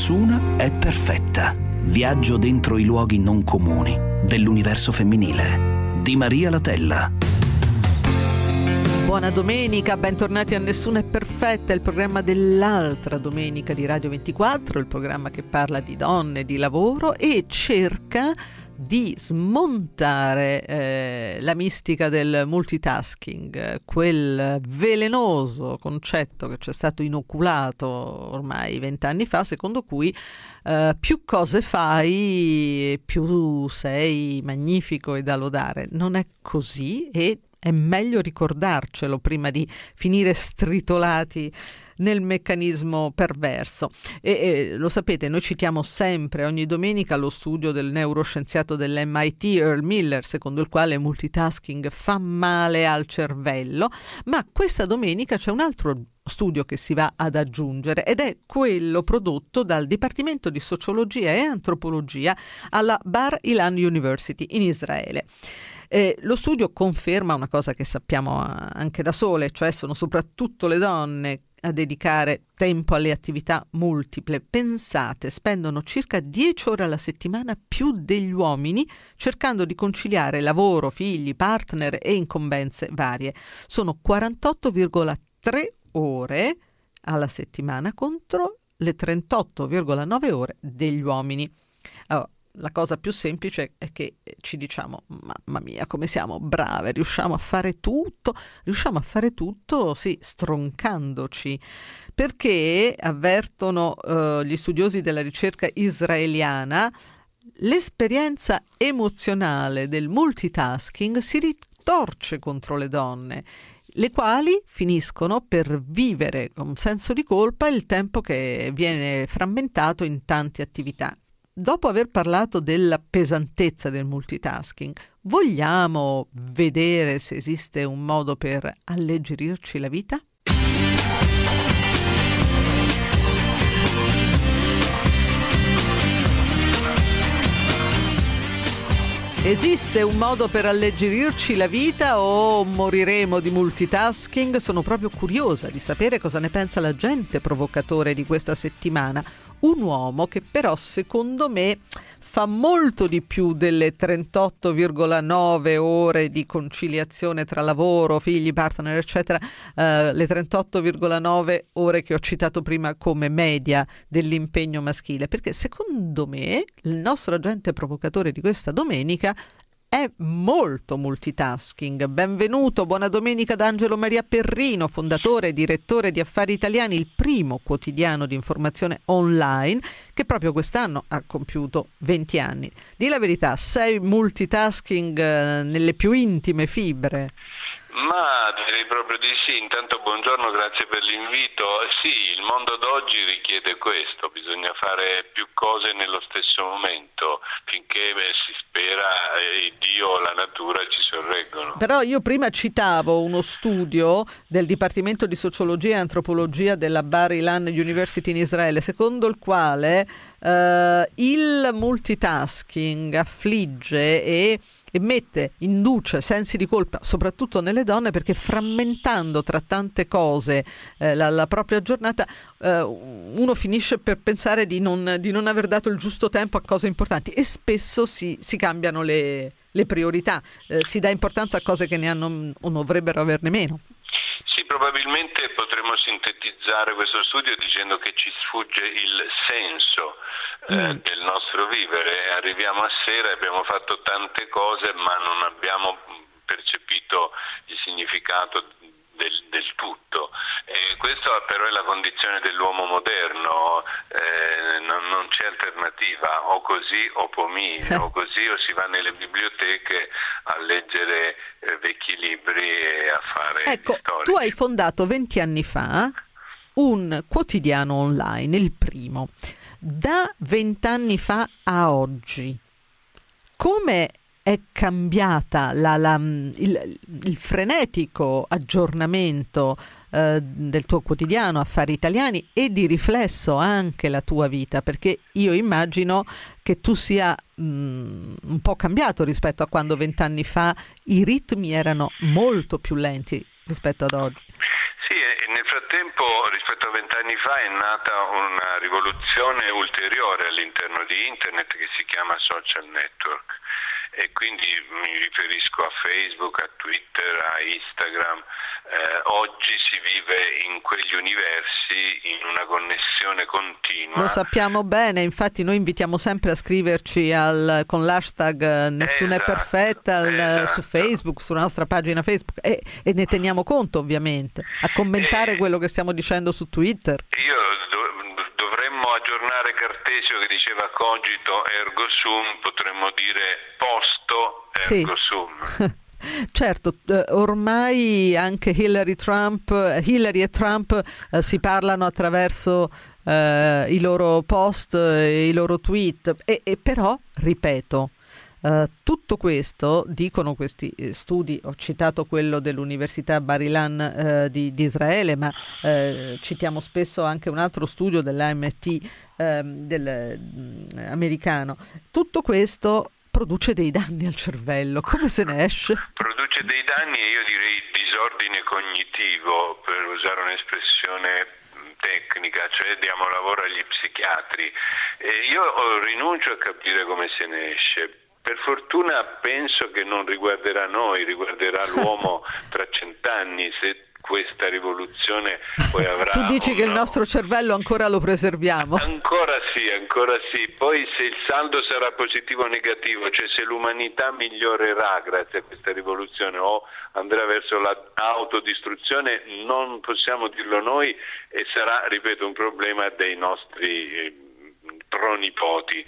Nessuna è perfetta. Viaggio dentro i luoghi non comuni dell'universo femminile di Maria Latella. Buona domenica, bentornati a Nessuna è perfetta, il programma dell'altra domenica di Radio 24, il programma che parla di donne, di lavoro e cerca di smontare la mistica del multitasking, quel velenoso concetto che ci è stato inoculato ormai 20 anni fa, secondo cui più cose fai, più sei magnifico e da lodare. Non è così e è meglio ricordarcelo prima di finire stritolati nel meccanismo perverso. E lo sapete, noi citiamo sempre ogni domenica lo studio del neuroscienziato dell'MIT Earl Miller, secondo il quale multitasking fa male al cervello, ma questa domenica c'è un altro studio che si va ad aggiungere ed è quello prodotto dal Dipartimento di Sociologia e Antropologia alla Bar Ilan University in Israele. Lo studio conferma una cosa che sappiamo anche da sole, cioè sono soprattutto le donne a dedicare tempo alle attività multiple. Pensate, spendono circa 10 ore alla settimana più degli uomini cercando di conciliare lavoro, figli, partner e incombenze varie. Sono 48,3 ore alla settimana contro le 38,9 ore degli uomini. Allora, la cosa più semplice è che ci diciamo: mamma mia, come siamo brave, riusciamo a fare tutto, sì, stroncandoci, perché avvertono gli studiosi della ricerca israeliana, l'esperienza emozionale del multitasking si ritorce contro le donne, le quali finiscono per vivere con senso di colpa il tempo che viene frammentato in tante attività. Dopo aver parlato della pesantezza del multitasking, vogliamo vedere se esiste un modo per alleggerirci la vita? Esiste un modo per alleggerirci la vita o moriremo di multitasking? Sono proprio curiosa di sapere cosa ne pensa l'agente provocatore di questa settimana. Un uomo che però secondo me fa molto di più delle 38,9 ore di conciliazione tra lavoro, figli, partner, eccetera, le 38,9 ore che ho citato prima come media dell'impegno maschile, perché secondo me il nostro agente provocatore di questa domenica è molto multitasking. Benvenuto, buona domenica da Angelo Maria Perrino, fondatore e direttore di Affari Italiani, il primo quotidiano di informazione online che proprio quest'anno ha compiuto 20 anni. Dì la verità, sei multitasking nelle più intime fibre? Ma direi proprio di sì. Intanto buongiorno, grazie per l'invito. Sì, il mondo d'oggi richiede questo, bisogna fare più cose nello stesso momento finché si spera Dio o la natura ci sorreggono. Però io prima citavo uno studio del Dipartimento di Sociologia e Antropologia della Bar Ilan University in Israele, secondo il quale il multitasking affligge e induce sensi di colpa soprattutto nelle donne, perché frammentando tra tante cose la propria giornata uno finisce per pensare di non aver dato il giusto tempo a cose importanti e spesso si cambiano le priorità, si dà importanza a cose che ne hanno o dovrebbero averne meno. Sì, probabilmente potremmo sintetizzare questo studio dicendo che ci sfugge il senso del nostro vivere. Arriviamo a sera e abbiamo fatto tante cose ma non abbiamo percepito il significato del tutto. Questo però è la condizione dell'uomo moderno, non c'è alternativa, o così o pomino, o così o si va nelle biblioteche a leggere vecchi libri e a fare storie. Tu hai fondato 20 anni fa un quotidiano online, il primo. Da 20 anni fa a oggi, come è cambiata il frenetico aggiornamento del tuo quotidiano Affari Italiani e di riflesso anche la tua vita? Perché io immagino che tu sia un po' cambiato rispetto a quando 20 anni fa i ritmi erano molto più lenti rispetto ad oggi. Sì, e nel frattempo rispetto a 20 anni fa è nata una rivoluzione ulteriore all'interno di Internet che si chiama social network, e quindi mi riferisco a Facebook, a Twitter, a Instagram. Oggi si vive in quegli universi in una connessione continua. Lo sappiamo bene, infatti noi invitiamo sempre a scriverci con l'hashtag Nessuna è perfetta su Facebook, sulla nostra pagina Facebook, e ne teniamo conto ovviamente, a commentare quello che stiamo dicendo su Twitter. Dovremmo aggiornare Cartesio che diceva cogito ergo sum, potremmo dire posto ergo sum. Certo, ormai anche Hillary e Trump si parlano attraverso i loro post, i loro tweet, e però, ripeto, tutto questo, dicono questi studi, ho citato quello dell'Università Bar-Ilan di Israele, ma citiamo spesso anche un altro studio dell'MIT americano, tutto questo produce dei danni al cervello. Come se ne esce? Produce dei danni, e io direi disordine cognitivo, per usare un'espressione tecnica, cioè diamo lavoro agli psichiatri. Io rinuncio a capire come se ne esce. Per fortuna penso che non riguarderà noi, riguarderà l'uomo tra 100 anni, se questa rivoluzione poi avrà... Tu dici che il nostro cervello ancora lo preserviamo? Ancora sì. Poi se il saldo sarà positivo o negativo, cioè se l'umanità migliorerà grazie a questa rivoluzione o andrà verso l'autodistruzione, non possiamo dirlo noi, e sarà, ripeto, un problema dei nostri pronipoti.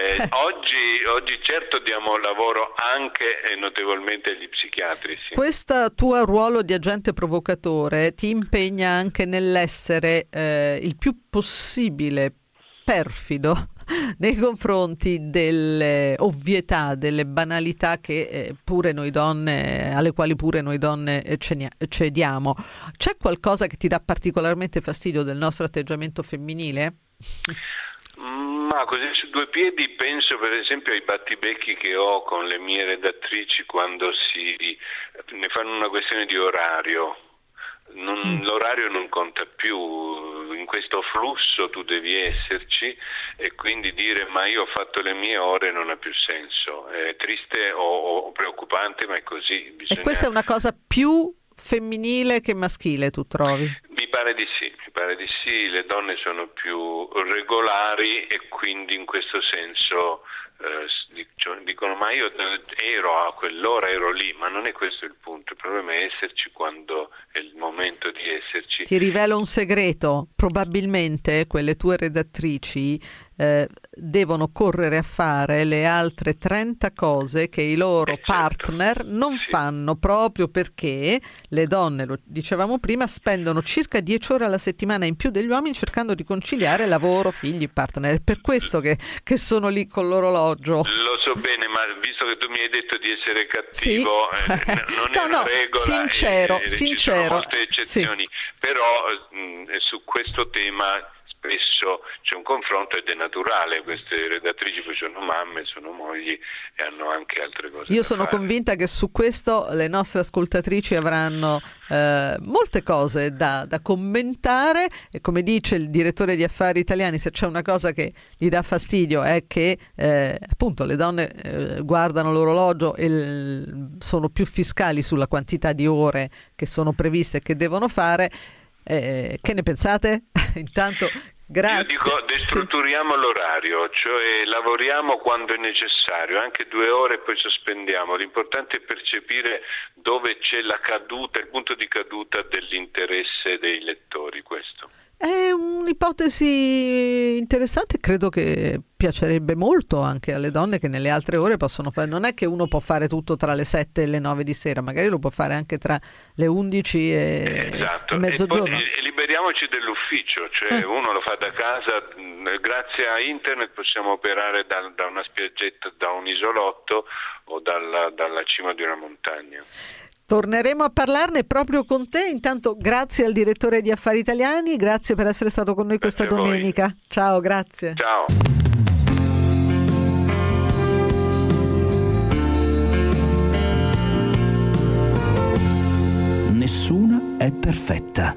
Oggi certo diamo lavoro anche e notevolmente agli psichiatri. Sì. Questo tuo ruolo di agente provocatore ti impegna anche nell'essere il più possibile perfido nei confronti delle ovvietà, delle banalità che pure noi donne, alle quali pure noi donne cediamo. C'è qualcosa che ti dà particolarmente fastidio del nostro atteggiamento femminile? Ma così su due piedi penso per esempio ai battibecchi che ho con le mie redattrici quando ne fanno una questione di orario. L'orario non conta più, in questo flusso tu devi esserci, e quindi dire ma io ho fatto le mie ore non ha più senso. È triste o preoccupante, ma è così. E questa è una cosa più femminile che maschile, tu trovi? Mi pare di sì, le donne sono più regolari e quindi in questo senso dicono ma io ero a quell'ora, ero lì, ma non è questo il punto, il problema è esserci quando è il momento di esserci. Ti rivelo un segreto, probabilmente quelle tue redattrici devono correre a fare le altre 30 cose che i loro partner non fanno, proprio perché le donne, lo dicevamo prima, spendono circa 10 ore alla settimana in più degli uomini cercando di conciliare lavoro, figli, partner. È per questo che sono lì con l'orologio. Lo so bene, ma visto che tu mi hai detto di essere cattivo, non è una regola, sincero. Ci sono molte eccezioni, però su questo tema spesso c'è un confronto ed è naturale. Queste redattrici poi sono mamme, sono mogli e hanno anche altre cose. Io sono convinta che su questo le nostre ascoltatrici avranno molte cose da commentare, e come dice il direttore di Affari Italiani, se c'è una cosa che gli dà fastidio è che appunto le donne guardano l'orologio e sono più fiscali sulla quantità di ore che sono previste e che devono fare. Che ne pensate? Intanto grazie. Io dico destrutturiamo l'orario, cioè lavoriamo quando è necessario, anche 2 ore e poi sospendiamo. L'importante è percepire dove c'è la caduta, il punto di caduta dell'interesse dei lettori. Questo è un'ipotesi interessante, credo che piacerebbe molto anche alle donne che nelle altre ore possono fare. Non è che uno può fare tutto tra le 7 e le 9 di sera, magari lo può fare anche tra le 11 e mezzogiorno. E liberiamoci dell'ufficio, cioè uno lo fa da casa, grazie a internet possiamo operare da una spiaggetta, da un isolotto o dalla cima di una montagna. Torneremo a parlarne proprio con te. Intanto grazie al direttore di Affari Italiani, grazie per essere stato con noi questa domenica. Ciao, grazie. Ciao. Nessuna è perfetta.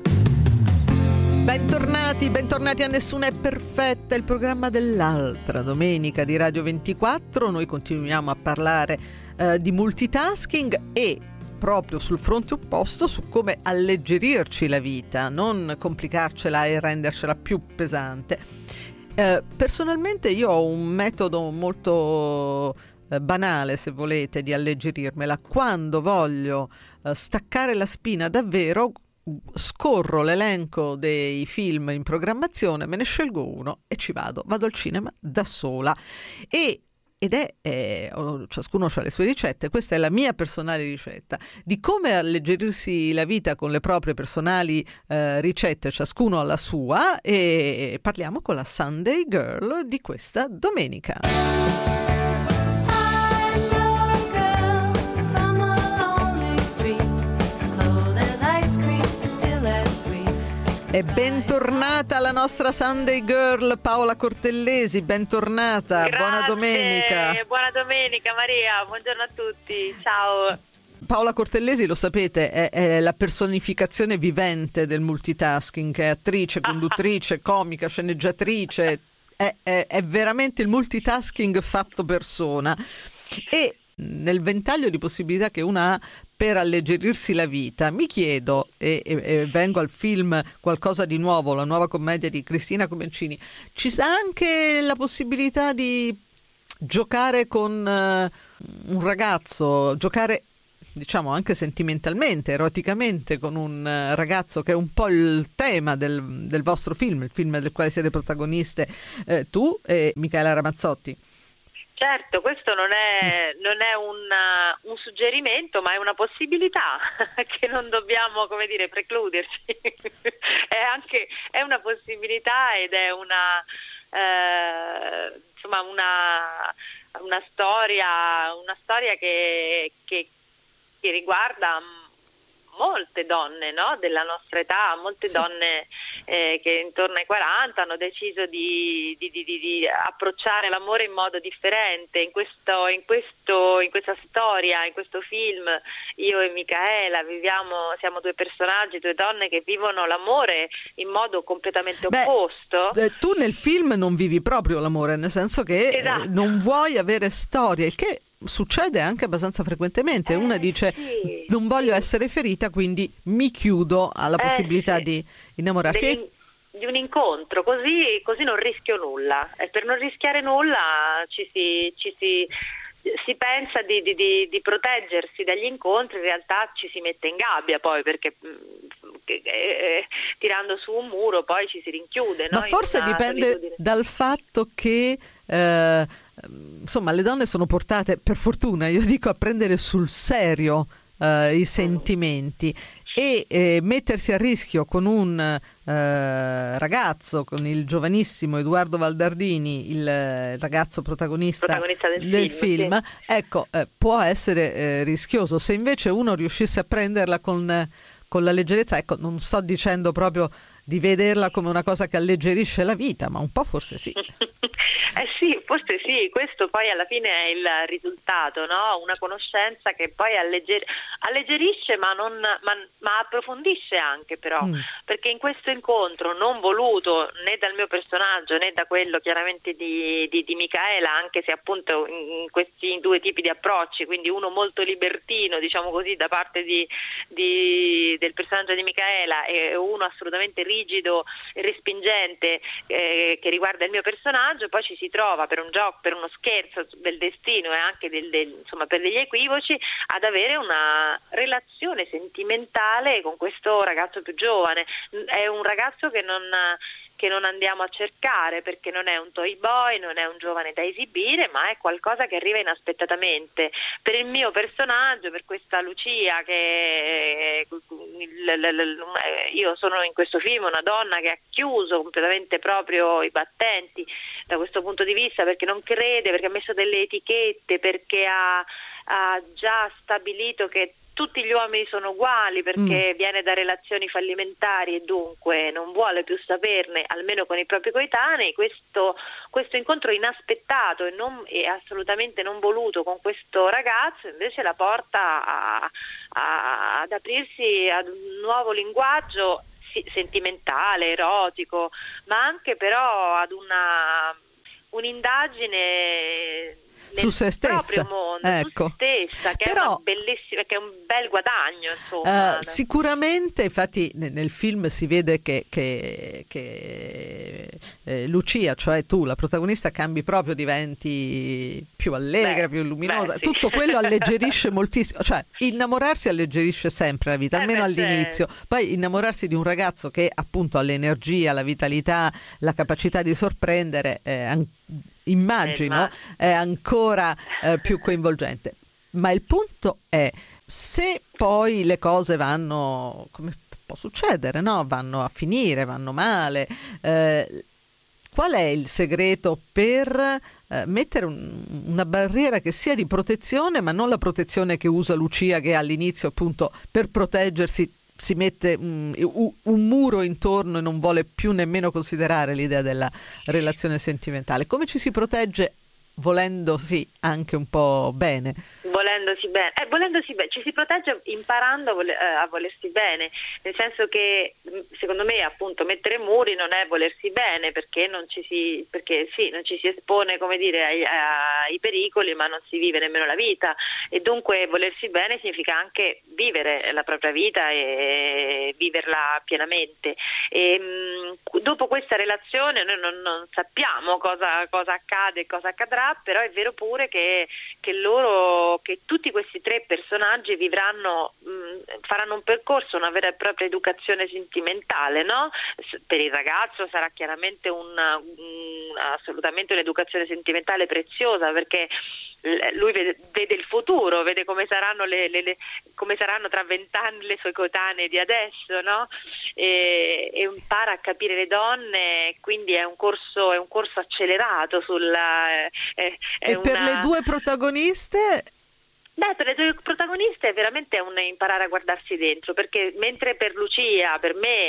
Bentornati a Nessuna è perfetta, il programma dell'altra domenica di Radio 24. Noi continuiamo a parlare di multitasking e proprio sul fronte opposto su come alleggerirci la vita, non complicarcela e rendercela più pesante. Personalmente io ho un metodo molto banale, se volete, di alleggerirmela. Quando voglio staccare la spina davvero, scorro l'elenco dei film in programmazione, me ne scelgo uno e vado al cinema da sola. Ciascuno ha le sue ricette. Questa è la mia personale ricetta di come alleggerirsi la vita con le proprie personali ricette, ciascuno ha la sua, e parliamo con la Sunday Girl di questa domenica. E bentornata la nostra Sunday Girl Paola Cortellesi, bentornata. Grazie, buona domenica. Buona domenica Maria, buongiorno a tutti, ciao. Paola Cortellesi, lo sapete, è la personificazione vivente del multitasking, è attrice, conduttrice, comica, sceneggiatrice, è veramente il multitasking fatto persona. E nel ventaglio di possibilità che una ha per alleggerirsi la vita, mi chiedo, e vengo al film Qualcosa di nuovo, la nuova commedia di Cristina Comencini, ci sta anche la possibilità di giocare con un ragazzo, giocare diciamo anche sentimentalmente, eroticamente con un ragazzo, che è un po' il tema del vostro film, il film del quale siete protagoniste tu e Micaela Ramazzotti. Certo, questo non è un suggerimento, ma è una possibilità che non dobbiamo, come dire, precluderci. è una possibilità ed è una storia che riguarda molte donne, no? Della nostra età, molte donne che intorno ai 40 hanno deciso di approcciare l'amore in modo differente. In questa storia, in questo film, io e Micaela siamo due personaggi, due donne che vivono l'amore in modo completamente opposto. Tu nel film non vivi proprio l'amore, nel senso che esatto. Non vuoi avere storia, il che succede anche abbastanza frequentemente. Una dice non voglio essere ferita, quindi mi chiudo alla possibilità di innamorarsi di un incontro, così non rischio nulla, e per non rischiare nulla ci si pensa di proteggersi dagli incontri. In realtà ci si mette in gabbia poi, perché tirando su un muro poi ci si rinchiude, no? Ma forse dipende dal fatto che insomma le donne sono portate, per fortuna io dico, a prendere sul serio i sentimenti, e mettersi a rischio con un ragazzo, con il giovanissimo Edoardo Valdardini, il ragazzo protagonista del film. Sì. Ecco, può essere rischioso. Se invece uno riuscisse a prenderla con la leggerezza, ecco, non sto dicendo proprio di vederla come una cosa che alleggerisce la vita, ma un po' forse sì. Sì, forse sì, questo poi alla fine è il risultato, no? Una conoscenza che poi alleggerisce ma approfondisce anche, però, perché in questo incontro non voluto né dal mio personaggio né da quello chiaramente di Micaela, anche se appunto in questi due tipi di approcci, quindi uno molto libertino, diciamo così, da parte del personaggio di Micaela, e uno assolutamente rigido e respingente che riguarda il mio personaggio, poi ci si trova per un gioco, per uno scherzo del destino e anche insomma per degli equivoci, ad avere una relazione sentimentale con questo ragazzo più giovane. È un ragazzo che non andiamo a cercare, perché non è un toy boy, non è un giovane da esibire, ma è qualcosa che arriva inaspettatamente. Per il mio personaggio, per questa Lucia, che io sono in questo film una donna che ha chiuso completamente proprio i battenti da questo punto di vista, perché non crede, perché ha messo delle etichette, perché ha già stabilito che tutti gli uomini sono uguali, perché viene da relazioni fallimentari e dunque non vuole più saperne, almeno con i propri coetanei. Questo incontro inaspettato e assolutamente non voluto con questo ragazzo invece la porta ad aprirsi ad un nuovo linguaggio sentimentale, erotico, ma anche però ad un'indagine su se stessa, proprio mondo, ecco. Su se stessa, che però, è una bellissima, che è un bel guadagno, insomma. Sicuramente, infatti nel film si vede che Lucia, cioè tu, la protagonista, cambi proprio, diventi più allegra, più luminosa, sì. Tutto quello alleggerisce moltissimo, cioè innamorarsi alleggerisce sempre la vita, almeno all'inizio. Poi innamorarsi di un ragazzo che appunto ha l'energia, la vitalità, la capacità di sorprendere, immagino, è ancora più coinvolgente. Ma il punto è, se poi le cose vanno come può succedere, no? Vanno a finire, vanno male, qual è il segreto per mettere una barriera che sia di protezione, ma non la protezione che usa Lucia, che all'inizio appunto per proteggersi si mette un muro intorno e non vuole più nemmeno considerare l'idea della relazione sentimentale? Come ci si protegge volendosi anche un po' bene? Volendosi bene, ci si protegge imparando a volersi bene, nel senso che secondo me appunto mettere muri non è volersi bene, perché non ci si espone, come dire, ai pericoli, ma non si vive nemmeno la vita, e dunque volersi bene significa anche vivere la propria vita e viverla pienamente. Dopo questa relazione noi non sappiamo cosa accade e cosa accadrà, però è vero pure che tutti questi tre personaggi faranno un percorso, una vera e propria educazione sentimentale, no? Per il ragazzo sarà chiaramente assolutamente un'educazione sentimentale preziosa, perché lui vede il futuro, vede come saranno come saranno tra 20 anni le sue coetanee di adesso, no? E impara a capire le donne, quindi è un corso accelerato per le due protagoniste? Per le due protagoniste è veramente un imparare a guardarsi dentro, perché mentre per Lucia, per me,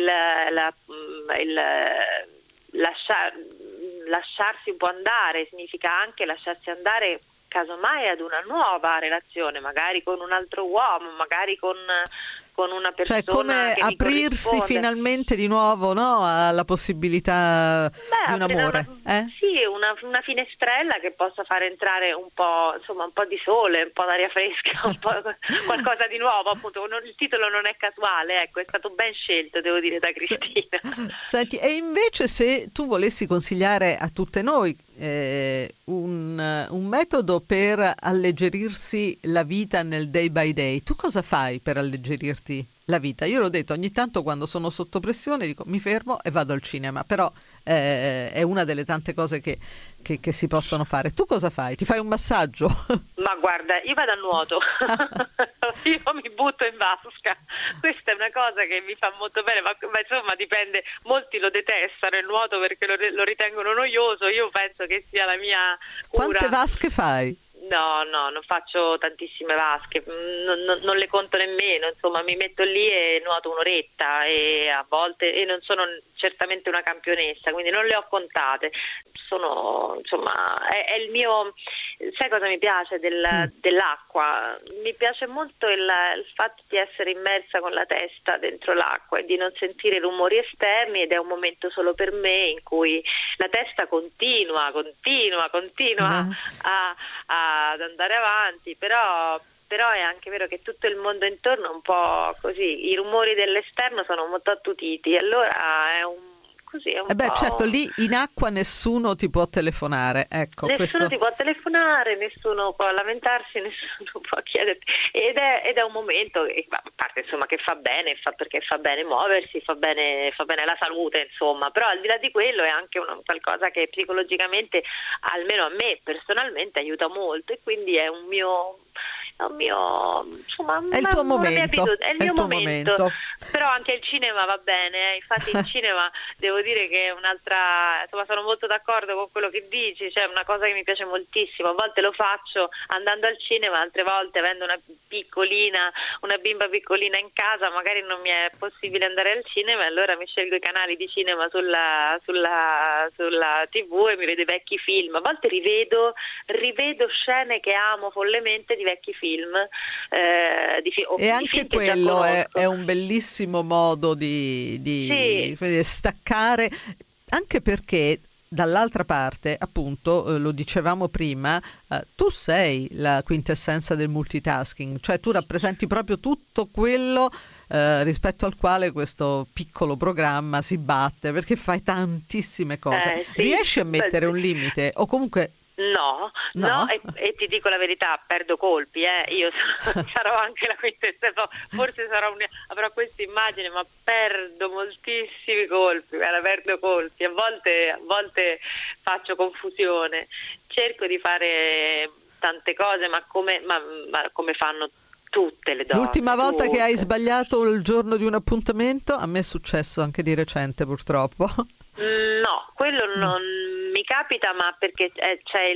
lasciarsi un po' andare significa anche lasciarsi andare casomai ad una nuova relazione, magari con un altro uomo, magari con una persona, cioè come che aprirsi finalmente di nuovo, no? Alla possibilità di un amore. Sì, una finestrella che possa far entrare un po' di sole, un po' d'aria fresca, un po' qualcosa di nuovo, appunto. Il titolo non è casuale, ecco, è stato ben scelto, devo dire, da Cristina. Senti, e invece se tu volessi consigliare a tutte noi un metodo per alleggerirsi la vita nel day by day, tu cosa fai per alleggerirti la vita? Io l'ho detto, ogni tanto quando sono sotto pressione dico mi fermo e vado al cinema, però è una delle tante cose che si possono fare. Tu cosa fai? Ti fai un massaggio? Ma guarda, io vado a nuoto, io mi butto in vasca, questa è una cosa che mi fa molto bene, ma insomma dipende, molti lo detestano il nuoto perché lo ritengono noioso, io penso che sia la mia cura. Quante vasche fai? No, non faccio tantissime vasche, non le conto nemmeno, insomma mi metto lì e nuoto un'oretta e a volte, e non sono certamente una campionessa, quindi non le ho contate. È il mio, sai cosa mi piace dell'acqua? Mi piace molto il fatto di essere immersa con la testa dentro l'acqua e di non sentire rumori esterni, ed è un momento solo per me in cui la testa continua ad andare avanti, però è anche vero che tutto il mondo intorno è un po' così, i rumori dell'esterno sono molto attutiti, allora è un po'... certo, lì in acqua nessuno ti può telefonare, ecco. Nessuno ti può telefonare, nessuno può lamentarsi, nessuno può chiederti, ed è un momento, a parte insomma che fa bene, perché fa bene muoversi, fa bene la salute, insomma, però al di là di quello è anche qualcosa che psicologicamente, almeno a me personalmente, aiuta molto, e quindi è un mio un mio, insomma, è il tuo momento, è il mio momento. Però anche il cinema va bene, infatti il cinema devo dire che è un'altra, insomma, sono molto d'accordo con quello che dici, cioè una cosa che mi piace moltissimo. A volte lo faccio andando al cinema, altre volte avendo una bimba piccolina in casa, magari non mi è possibile andare al cinema, e allora mi scelgo i canali di cinema sulla TV e mi vedo i vecchi film. A volte rivedo scene che amo follemente di vecchi film, e anche quello è un bellissimo modo di staccare, anche perché dall'altra parte, appunto, lo dicevamo prima, tu sei la quintessenza del multitasking, cioè tu rappresenti proprio tutto quello rispetto al quale questo piccolo programma si batte, perché fai tantissime cose. Riesci a mettere un limite o comunque... No, e ti dico la verità, perdo colpi, io sarò anche la quintessenza, forse avrò questa immagine, ma perdo moltissimi colpi, perdo colpi, a volte faccio confusione, cerco di fare tante cose, ma come fanno tutte le donne. L'ultima volta che hai sbagliato il giorno di un appuntamento, a me è successo anche di recente, purtroppo. No, quello non mi capita, ma perché c'è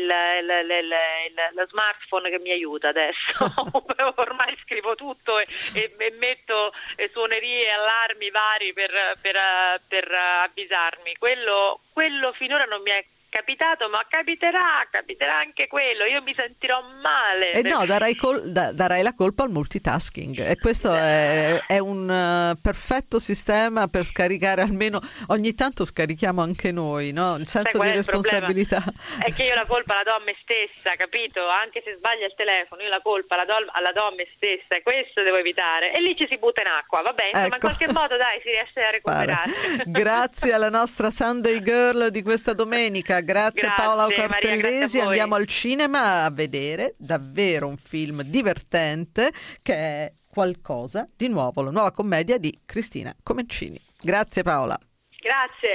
lo smartphone che mi aiuta adesso. Ormai scrivo tutto e metto suonerie e allarmi vari per avvisarmi. Quello finora non mi è capitato, ma capiterà anche quello. Io mi sentirò male. No, darai la colpa al multitasking, e questo è un perfetto sistema per scaricare, almeno ogni tanto scarichiamo anche noi, no? Il senso di responsabilità. È che io la colpa la do a me stessa, capito? Anche se sbaglia il telefono, io la colpa la do a me stessa, e questo devo evitare. E lì ci si butta in acqua, vabbè, insomma, in qualche modo si riesce a recuperare. Grazie alla nostra Sunday Girl di questa domenica. Grazie Paola Cortellesi. Andiamo al cinema a vedere davvero un film divertente che è Qualcosa di nuovo, la nuova commedia di Cristina Comencini. Grazie Paola. Grazie.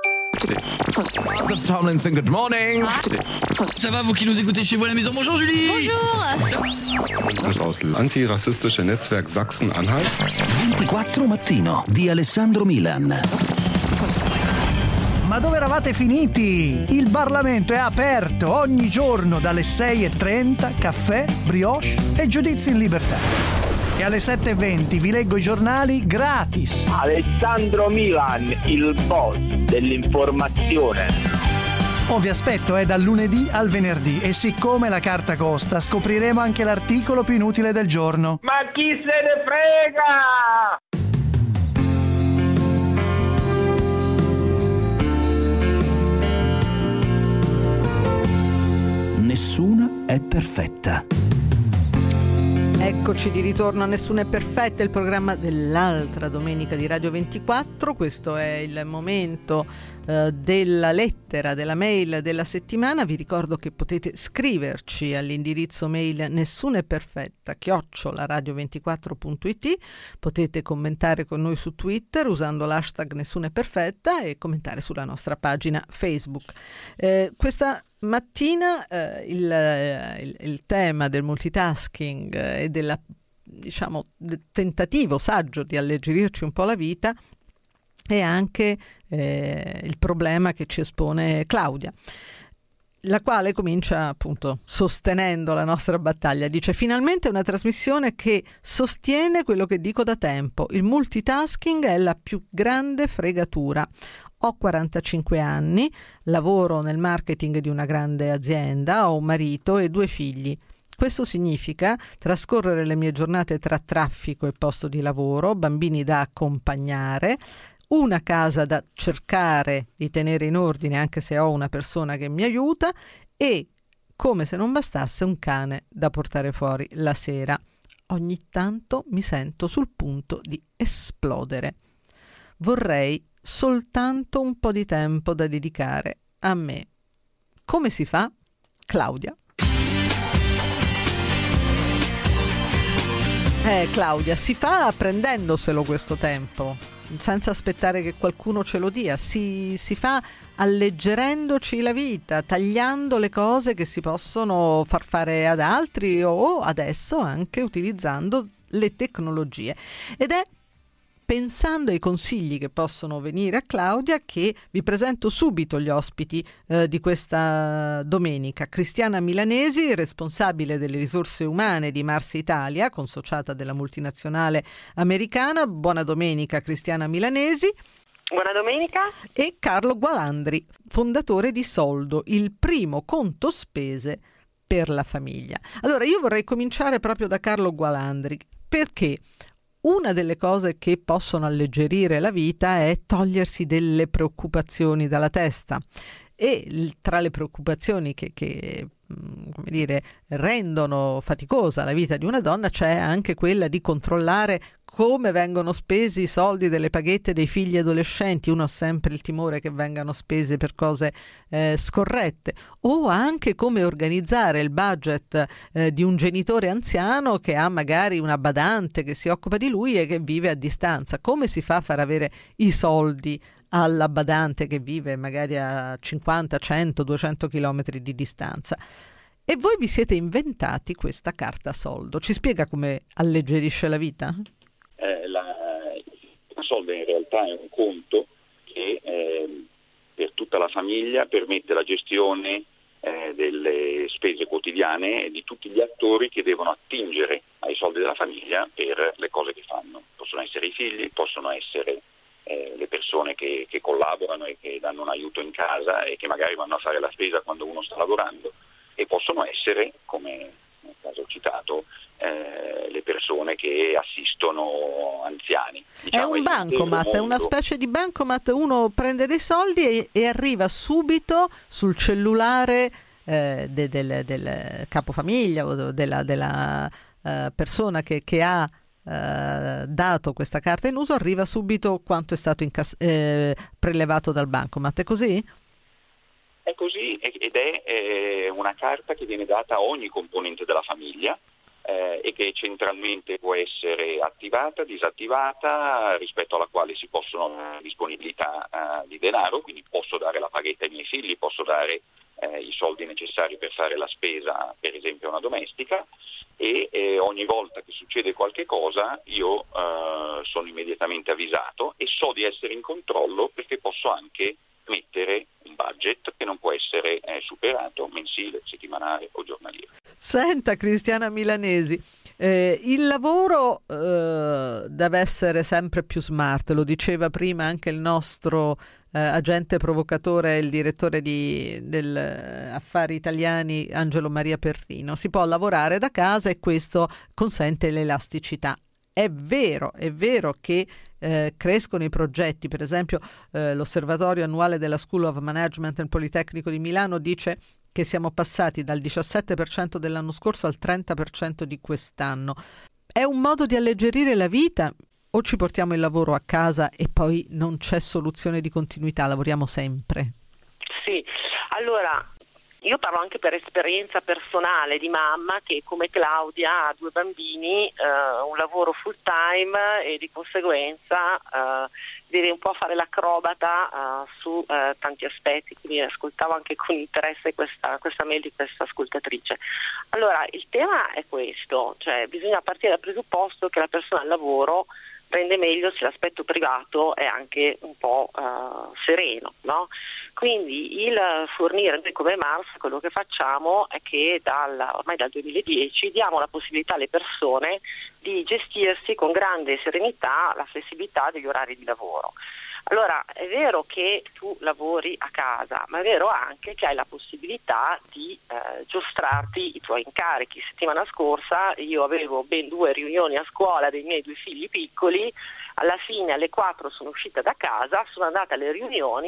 Tomlinson, good morning. Ça va, vous qui nous écoutez chez vous à la maison? Bonjour Julie. Das aus antirassistische Netzwerk Sachsen-Anhalt. 24 mattino di Alessandro Milan. Ma dove eravate finiti? Il Parlamento è aperto ogni giorno dalle 6:30, caffè, brioche e giudizi in libertà. E alle 7:20 vi leggo i giornali gratis. Alessandro Milan, il boss dell'informazione. Vi aspetto dal lunedì al venerdì, e siccome la carta costa, scopriremo anche l'articolo più inutile del giorno. Ma chi se ne frega? Nessuna è perfetta. Eccoci di ritorno a Nessuna è perfetta, il programma dell'altra domenica di Radio 24. Questo è il momento della lettera, della mail della settimana. Vi ricordo che potete scriverci all'indirizzo mail nessunaeperfetta @radio24.it. Potete commentare con noi su Twitter usando l'hashtag nessunaeperfetta e commentare sulla nostra pagina Facebook. Questa mattina il tema del multitasking e del tentativo saggio di alleggerirci un po' la vita è anche il problema che ci espone Claudia, la quale comincia appunto sostenendo la nostra battaglia. Dice: finalmente una trasmissione che sostiene quello che dico da tempo: il multitasking è la più grande fregatura. Ho 45 anni, lavoro nel marketing di una grande azienda, ho un marito e 2 figli. Questo significa trascorrere le mie giornate tra traffico e posto di lavoro, bambini da accompagnare, una casa da cercare di tenere in ordine anche se ho una persona che mi aiuta, e, come se non bastasse, un cane da portare fuori la sera. Ogni tanto mi sento sul punto di esplodere. Vorrei soltanto un po' di tempo da dedicare a me. Come si fa? Claudia. Claudia, si fa prendendoselo questo tempo. senza aspettare che qualcuno ce lo dia, si fa alleggerendoci la vita, tagliando le cose che si possono far fare ad altri o adesso anche utilizzando le tecnologie. Ed è pensando ai consigli che possono venire a Claudia che vi presento subito gli ospiti di questa domenica. Cristiana Milanesi, responsabile delle risorse umane di Mars Italia, consociata della multinazionale americana. Buona domenica, Cristiana Milanesi. Buona domenica. E Carlo Gualandri, fondatore di Soldo, il primo conto spese per la famiglia. Allora, io vorrei cominciare proprio da Carlo Gualandri, perché una delle cose che possono alleggerire la vita è togliersi delle preoccupazioni dalla testa, e tra le preoccupazioni che come dire, rendono faticosa la vita di una donna c'è anche quella di controllare come vengono spesi i soldi delle paghette dei figli adolescenti. Uno ha sempre il timore che vengano spese per cose scorrette, o anche come organizzare il budget di un genitore anziano che ha magari una badante che si occupa di lui e che vive a distanza. Come si fa a far avere i soldi alla badante che vive magari a 50, 100, 200 chilometri di distanza? E voi vi siete inventati questa carta Soldo. Ci spiega come alleggerisce la vita? Soldo in realtà è un conto che per tutta la famiglia permette la gestione delle spese quotidiane di tutti gli attori che devono attingere ai soldi della famiglia per le cose che fanno. Possono essere i figli, possono essere le persone che collaborano e che danno un aiuto in casa e che magari vanno a fare la spesa quando uno sta lavorando, e possono essere, come nel caso citato, le persone che assistono anziani. Diciamo, è un bancomat, è una specie di bancomat. Uno prende dei soldi e arriva subito sul cellulare del capofamiglia o della persona che ha dato questa carta in uso. Arriva subito quanto è stato prelevato dal bancomat. È così? È così, ed è una carta che viene data a ogni componente della famiglia e che centralmente può essere attivata, disattivata, rispetto alla quale si possono dare disponibilità di denaro. Quindi posso dare la paghetta ai miei figli, posso dare i soldi necessari per fare la spesa, per esempio a una domestica, e ogni volta che succede qualche cosa io sono immediatamente avvisato e so di essere in controllo, perché posso anche mettere un budget che non può essere superato, mensile, settimanale o giornaliero. Senta, Cristiana Milanesi, il lavoro deve essere sempre più smart, lo diceva prima anche il nostro agente provocatore, il direttore del Affari Italiani Angelo Maria Perrino. Si può lavorare da casa e questo consente l'elasticità. È vero che crescono i progetti. Per esempio l'osservatorio annuale della School of Management del Politecnico di Milano dice che siamo passati dal 17% dell'anno scorso al 30% di quest'anno. È un modo di alleggerire la vita, o ci portiamo il lavoro a casa e poi non c'è soluzione di continuità, lavoriamo sempre? Sì, allora io parlo anche per esperienza personale di mamma che, come Claudia, ha 2 bambini, un lavoro full time e di conseguenza deve un po' fare l'acrobata su tanti aspetti, quindi ascoltavo anche con interesse questa mail di questa ascoltatrice. Allora, il tema è questo, cioè bisogna partire dal presupposto che la persona al lavoro rende meglio se l'aspetto privato è anche un po' sereno, no? Quindi il fornire, noi come Mars, quello che facciamo è che ormai dal 2010 diamo la possibilità alle persone di gestirsi con grande serenità la flessibilità degli orari di lavoro. Allora, è vero che tu lavori a casa, ma è vero anche che hai la possibilità di giostrarti i tuoi incarichi. Settimana scorsa io avevo ben 2 riunioni a scuola dei miei 2 figli piccoli, alla fine alle 4 sono uscita da casa, sono andata alle riunioni,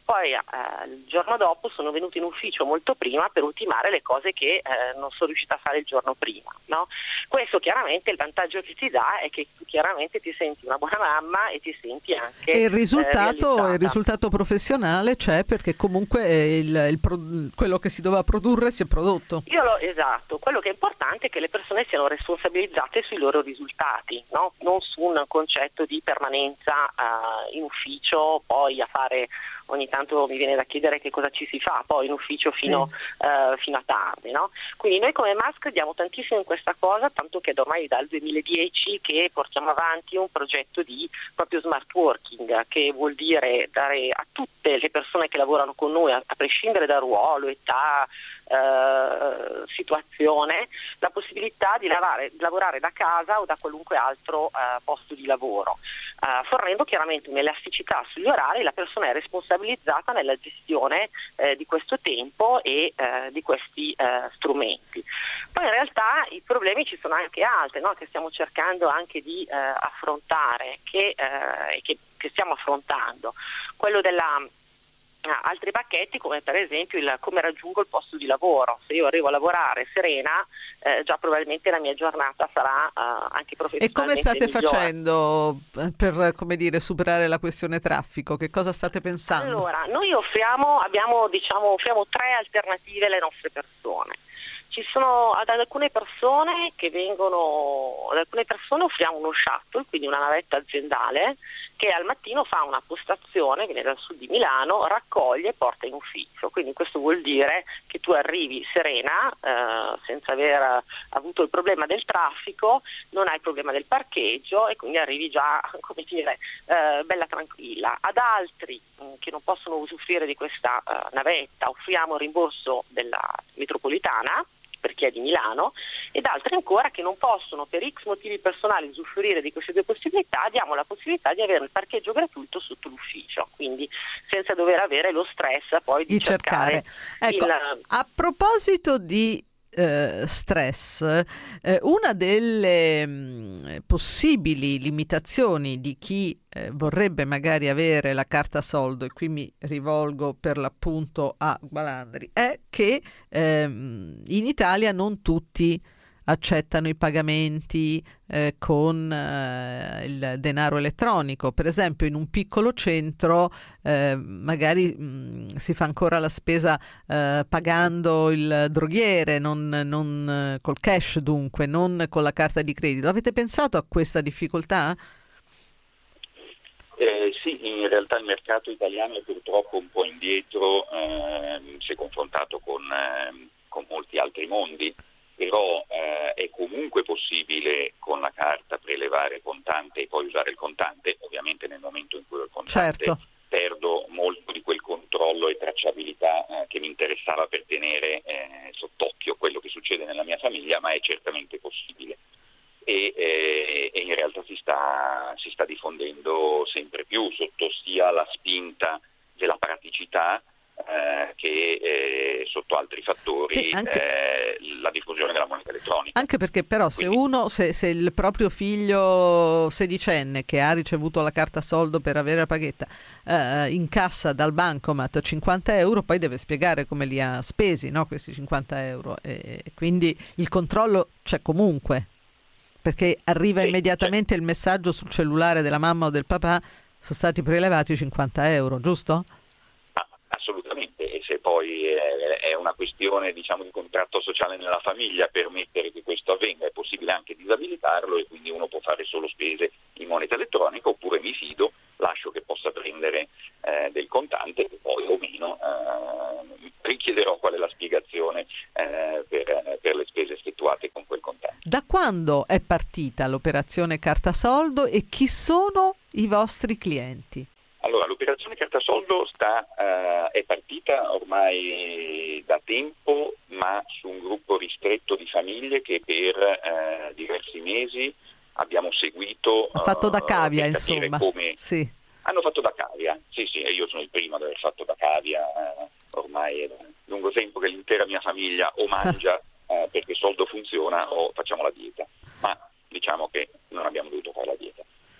poi il giorno dopo sono venuto in ufficio molto prima per ultimare le cose che non sono riuscita a fare il giorno prima, no? Questo chiaramente il vantaggio che ti dà è che tu chiaramente ti senti una buona mamma e ti senti anche e il risultato professionale c'è, perché comunque quello che si doveva produrre si è prodotto. Esatto, quello che è importante è che le persone siano responsabilizzate sui loro risultati, no? Non su un concetto di permanenza in ufficio, poi a fare, ogni tanto mi viene da chiedere che cosa ci si fa poi in ufficio fino a tardi, no? Quindi noi come MAS crediamo tantissimo in questa cosa, tanto che ormai dal 2010 che portiamo avanti un progetto di proprio smart working, che vuol dire dare a tutte le persone che lavorano con noi, a prescindere da ruolo, età, situazione, la possibilità di lavorare da casa o da qualunque altro posto di lavoro, fornendo chiaramente un'elasticità sugli orari. La persona è responsabilizzata nella gestione di questo tempo e di questi strumenti. Poi in realtà i problemi ci sono anche altri, no? Che stiamo cercando anche di affrontare, che stiamo affrontando, quello della altri pacchetti, come per esempio come raggiungo il posto di lavoro. Se io arrivo a lavorare serena, già probabilmente la mia giornata sarà anche professionalmente. E come state migliore. facendo per, come dire, superare la questione traffico? Che cosa state pensando? Allora, noi offriamo 3 alternative alle nostre persone. Ci sono ad alcune persone offriamo uno shuttle, quindi una navetta aziendale che al mattino fa una postazione, viene dal sud di Milano, raccoglie e porta in ufficio. Quindi questo vuol dire che tu arrivi serena, senza aver avuto il problema del traffico, non hai il problema del parcheggio e quindi arrivi già, come dire, bella tranquilla. Ad altri che non possono usufruire di questa navetta offriamo il rimborso della metropolitana per chi è di Milano, ed altri ancora che non possono per X motivi personali usufruire di queste 2 possibilità, diamo la possibilità di avere il parcheggio gratuito sotto l'ufficio, quindi senza dover avere lo stress poi di cercare. Ecco, a proposito di stress, una delle possibili limitazioni di chi vorrebbe magari avere la carta soldo, e qui mi rivolgo per l'appunto a Gualandri, è che in Italia non tutti accettano i pagamenti con il denaro elettronico. Per esempio in un piccolo centro magari si fa ancora la spesa pagando il droghiere, non col cash, dunque non con la carta di credito. Avete pensato a questa difficoltà? Sì, in realtà il mercato italiano è purtroppo un po' indietro se confrontato con molti altri mondi. Però è comunque possibile con la carta prelevare contante e poi usare il contante. Ovviamente nel momento in cui ho il contante perdo molto di quel controllo e tracciabilità che mi interessava per tenere sott'occhio quello che succede nella mia famiglia, ma è certamente possibile. E in realtà si sta diffondendo sempre più sotto sia la spinta della praticità che sotto altri fattori la diffusione della moneta elettronica. Anche perché però se il proprio figlio sedicenne che ha ricevuto la carta soldo per avere la paghetta incassa dal bancomat 50 euro, poi deve spiegare come li ha spesi, no? Questi 50 euro, e quindi il controllo c'è comunque, perché arriva immediatamente il messaggio sul cellulare della mamma o del papà: sono stati prelevati 50 euro, giusto? Assolutamente, e se poi è una questione, diciamo, di contratto sociale nella famiglia permettere che questo avvenga, è possibile anche disabilitarlo, e quindi uno può fare solo spese in moneta elettronica, oppure mi fido, lascio che possa prendere del contante e poi o meno richiederò qual è la spiegazione per le spese effettuate con quel contante. Da quando è partita l'operazione Carta Soldo e chi sono i vostri clienti? Allora, l'operazione Carta Soldo è partita ormai da tempo, ma su un gruppo ristretto di famiglie che per diversi mesi abbiamo seguito. Ha fatto da cavia, insomma. Sì. Hanno fatto da cavia, sì, e io sono il primo ad aver fatto da cavia. Ormai è da lungo tempo che l'intera mia famiglia o mangia perché Soldo funziona o facciamo la dieta, ma diciamo che non abbiamo dovuto fare la dieta.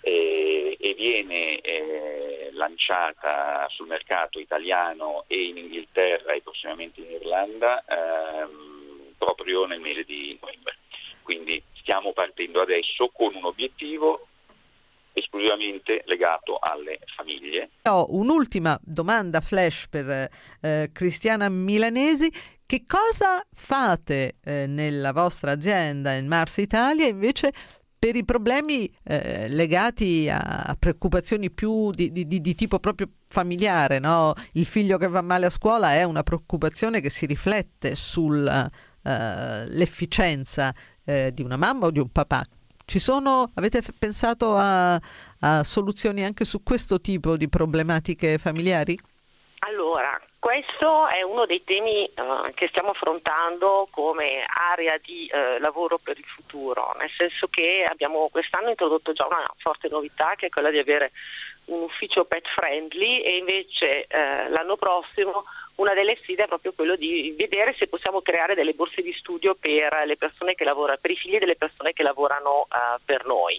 e viene lanciata sul mercato italiano e in Inghilterra e prossimamente in Irlanda proprio nel mese di novembre. Quindi stiamo partendo adesso con un obiettivo esclusivamente legato alle famiglie. Ho un'ultima domanda flash per Cristiana Milanesi. Che cosa fate nella vostra azienda in Mars Italia invece per i problemi legati a preoccupazioni più di tipo proprio familiare, no? Il figlio che va male a scuola è una preoccupazione che si riflette sull'efficienza di una mamma o di un papà. Avete pensato a soluzioni anche su questo tipo di problematiche familiari? Allora, questo è uno dei temi che stiamo affrontando come area di lavoro per il futuro, nel senso che abbiamo quest'anno introdotto già una forte novità, che è quella di avere un ufficio pet friendly, e invece l'anno prossimo una delle sfide è proprio quello di vedere se possiamo creare delle borse di studio per le persone che lavorano, per i figli delle persone che lavorano per noi,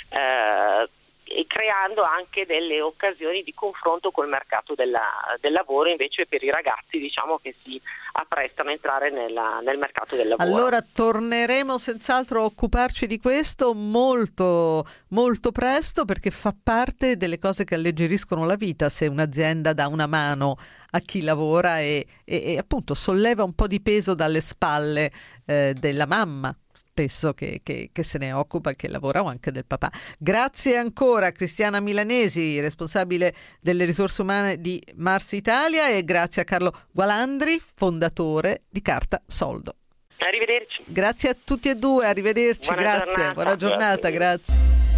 e creando anche delle occasioni di confronto col mercato del lavoro invece per i ragazzi, diciamo, che si apprestano a entrare nel mercato del lavoro. Allora torneremo senz'altro a occuparci di questo molto molto presto, perché fa parte delle cose che alleggeriscono la vita se un'azienda dà una mano a chi lavora e appunto solleva un po' di peso dalle spalle della mamma spesso che se ne occupa e che lavora, o anche del papà. Grazie ancora Cristiana Milanesi, responsabile delle risorse umane di Mars Italia, e grazie a Carlo Gualandri, fondatore di Carta Soldo. Arrivederci. Grazie a tutti e due, arrivederci. Buona giornata, grazie.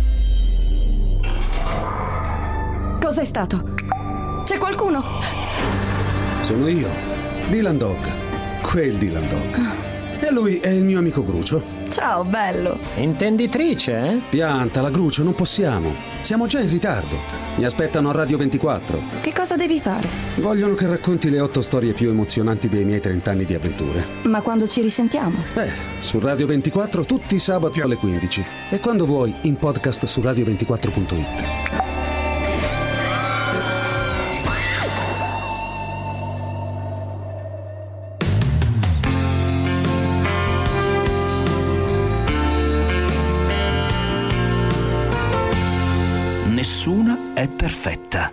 Cos'è stato? C'è qualcuno? Sono io, Dylan Dog, quel Dylan Dog. E lui è il mio amico Grucio. Ciao, bello. Intenditrice, eh? Piantala, Grucio, non possiamo. Siamo già in ritardo. Mi aspettano a Radio 24. Che cosa devi fare? Vogliono che racconti le 8 storie più emozionanti dei miei 30 anni di avventure. Ma quando ci risentiamo? Su Radio 24 tutti i sabati alle 15. E quando vuoi, in podcast su radio24.it. Nessuna è perfetta.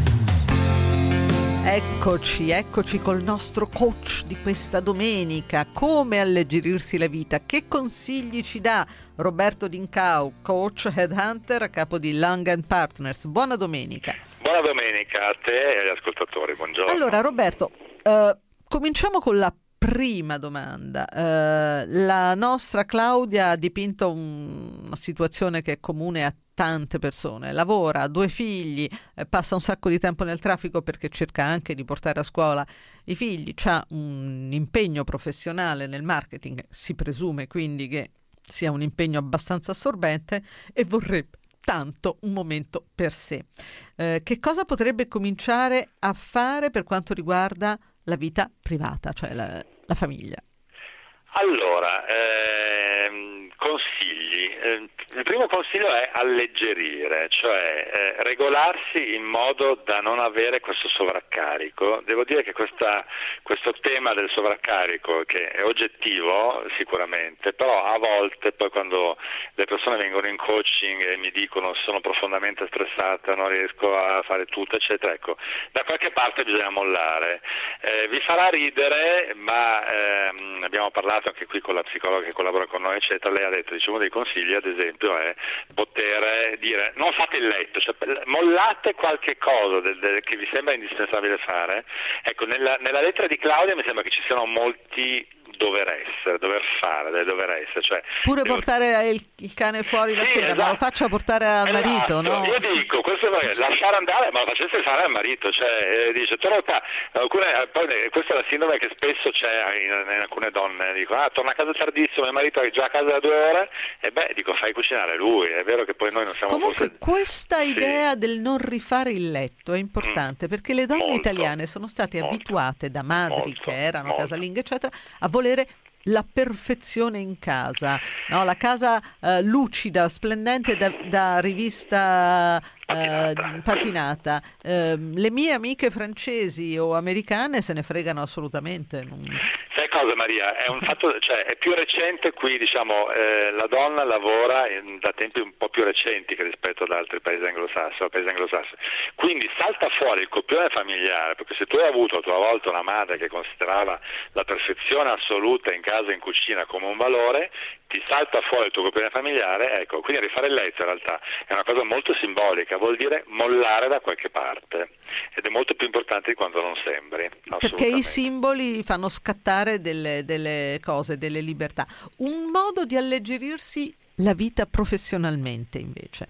Eccoci col nostro coach di questa domenica. Come alleggerirsi la vita? Che consigli ci dà Roberto D'Incao, coach headhunter a capo di Lang & Partners? Buona domenica. Buona domenica a te e agli ascoltatori, buongiorno. Allora Roberto, cominciamo con la prima domanda. La nostra Claudia ha dipinto una situazione che è comune a tante persone: lavora, ha 2 figli, passa un sacco di tempo nel traffico perché cerca anche di portare a scuola i figli, c'ha un impegno professionale nel marketing, si presume quindi che sia un impegno abbastanza assorbente, e vorrebbe tanto un momento per sé. Che cosa potrebbe cominciare a fare per quanto riguarda la vita privata, cioè la famiglia? Allora, consigli. Il primo consiglio è alleggerire, cioè regolarsi in modo da non avere questo sovraccarico. Devo dire che questo tema del sovraccarico, che è oggettivo sicuramente, però a volte poi quando le persone vengono in coaching e mi dicono sono profondamente stressata, non riesco a fare tutto, eccetera, ecco, da qualche parte bisogna mollare. Vi farà ridere, ma abbiamo parlato anche qui con la psicologa che collabora con noi, eccetera. Lei ha detto, uno dei consigli ad esempio è poter dire non fate il letto, cioè mollate qualche cosa che vi sembra indispensabile fare. Ecco, nella lettera di Claudia mi sembra che ci siano molti dover essere, cioè portare il cane fuori la sera, ma lo faccia portare al marito, no? Io dico, questo è lasciare andare, ma lo facesse fare al marito, cioè dice poi questa è la sindrome che spesso c'è in alcune donne, dico torna a casa tardissimo, il marito è già a casa da 2 ore, e dico fai cucinare lui, è vero che poi noi non siamo comunque questa idea del non rifare il letto è importante, perché le donne italiane sono state abituate da madri che erano casalinghe eccetera a volere la perfezione in casa, no? La casa lucida, splendente da rivista patinata. Le mie amiche francesi o americane se ne fregano assolutamente. Sai cosa, Maria? È un fatto, cioè è più recente qui, diciamo, la donna lavora da tempi un po' più recenti che rispetto ad altri paesi anglosassoni. Quindi salta fuori il copione familiare, perché se tu hai avuto a tua volta una madre che considerava la perfezione assoluta in casa e in cucina come un valore, ti salta fuori il tuo copione familiare, ecco, quindi rifare il letto in realtà è una cosa molto simbolica, vuol dire mollare da qualche parte, ed è molto più importante di quanto non sembri. Perché i simboli fanno scattare delle cose, delle libertà. Un modo di alleggerirsi la vita professionalmente, invece?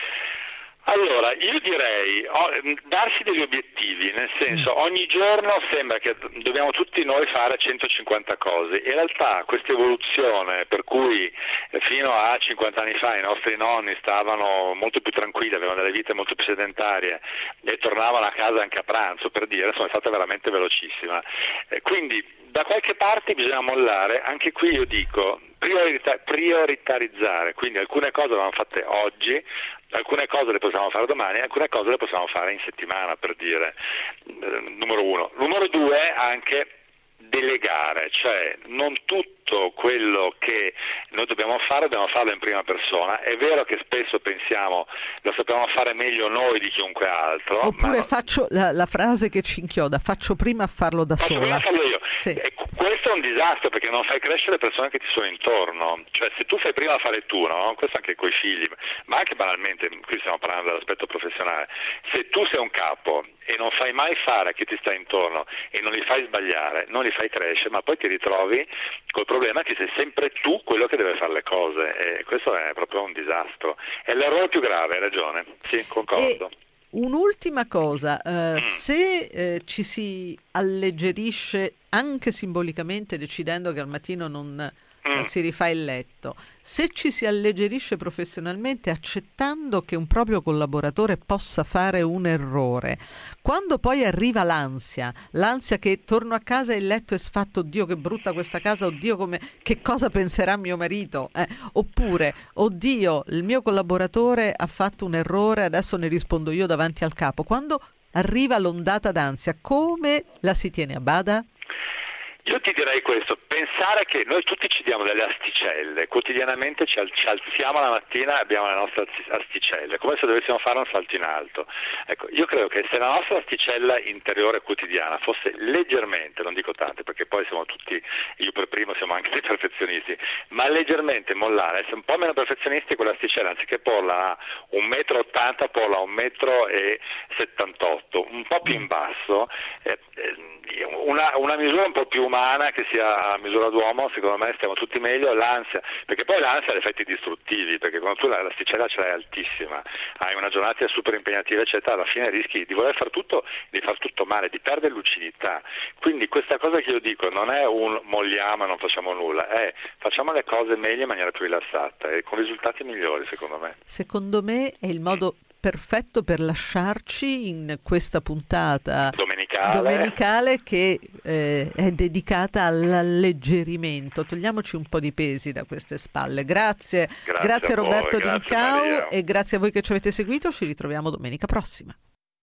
Allora, io direi darsi degli obiettivi, nel senso ogni giorno sembra che dobbiamo tutti noi fare 150 cose. In realtà questa evoluzione per cui fino a 50 anni fa i nostri nonni stavano molto più tranquilli, avevano delle vite molto più sedentarie e tornavano a casa anche a pranzo, per dire, insomma è stata veramente velocissima. Quindi da qualche parte bisogna mollare, anche qui io dico prioritarizzare, quindi alcune cose vanno fatte oggi, alcune cose le possiamo fare domani, alcune cose le possiamo fare in settimana, per dire, numero uno. Numero due, anche delegare, cioè non tutto quello che noi dobbiamo farlo in prima persona. È vero che spesso pensiamo lo sappiamo fare meglio noi di chiunque altro. Oppure faccio la frase che ci inchioda, faccio prima a farlo da sola. Prima a farlo io. Sì. E questo è un disastro perché non fai crescere le persone che ti sono intorno. Cioè se tu fai prima a fare tu, no? Questo anche coi figli, ma anche banalmente, qui stiamo parlando dell'aspetto professionale, se tu sei un capo e non fai mai fare a chi ti sta intorno e non li fai sbagliare, non li fai crescere, ma poi ti ritrovi col problema che sei sempre tu quello che deve fare le cose, e questo è proprio un disastro. È l'errore più grave, hai ragione, sì, concordo. Un'ultima cosa, se ci si alleggerisce anche simbolicamente decidendo che al mattino non si rifà il letto, se ci si alleggerisce professionalmente accettando che un proprio collaboratore possa fare un errore, quando poi arriva l'ansia che torno a casa e il letto è sfatto, oddio che brutta questa casa, oddio che cosa penserà mio marito, oppure oddio il mio collaboratore ha fatto un errore, adesso ne rispondo io davanti al capo, quando arriva l'ondata d'ansia come la si tiene a bada? Io ti direi questo, pensare che noi tutti ci diamo delle asticelle, quotidianamente ci alziamo la mattina e abbiamo le nostre asticelle, come se dovessimo fare un salto in alto. Ecco, io credo che se la nostra asticella interiore quotidiana fosse leggermente, non dico tante perché poi siamo tutti, io per primo siamo anche dei perfezionisti, ma leggermente mollare, essere un po' meno perfezionisti con l'asticella, anziché porla a 1,80 m, porla a 1,78 m, un po' più in basso, una misura un po' più umana che sia a misura d'uomo, secondo me stiamo tutti meglio. L'ansia, perché poi l'ansia ha effetti distruttivi, perché quando tu l'asticella ce l'hai altissima, hai una giornata super impegnativa eccetera, alla fine rischi di voler far tutto, di far tutto male, di perdere lucidità. Quindi questa cosa che io dico non è un molliamo e non facciamo nulla, è facciamo le cose meglio in maniera più rilassata e con risultati migliori, secondo me. Secondo me è il modo perfetto per lasciarci in questa puntata domenicale che è dedicata all'alleggerimento. Togliamoci un po' di pesi da queste spalle. Grazie Roberto D'Incao, e grazie a voi che ci avete seguito. Ci ritroviamo domenica prossima.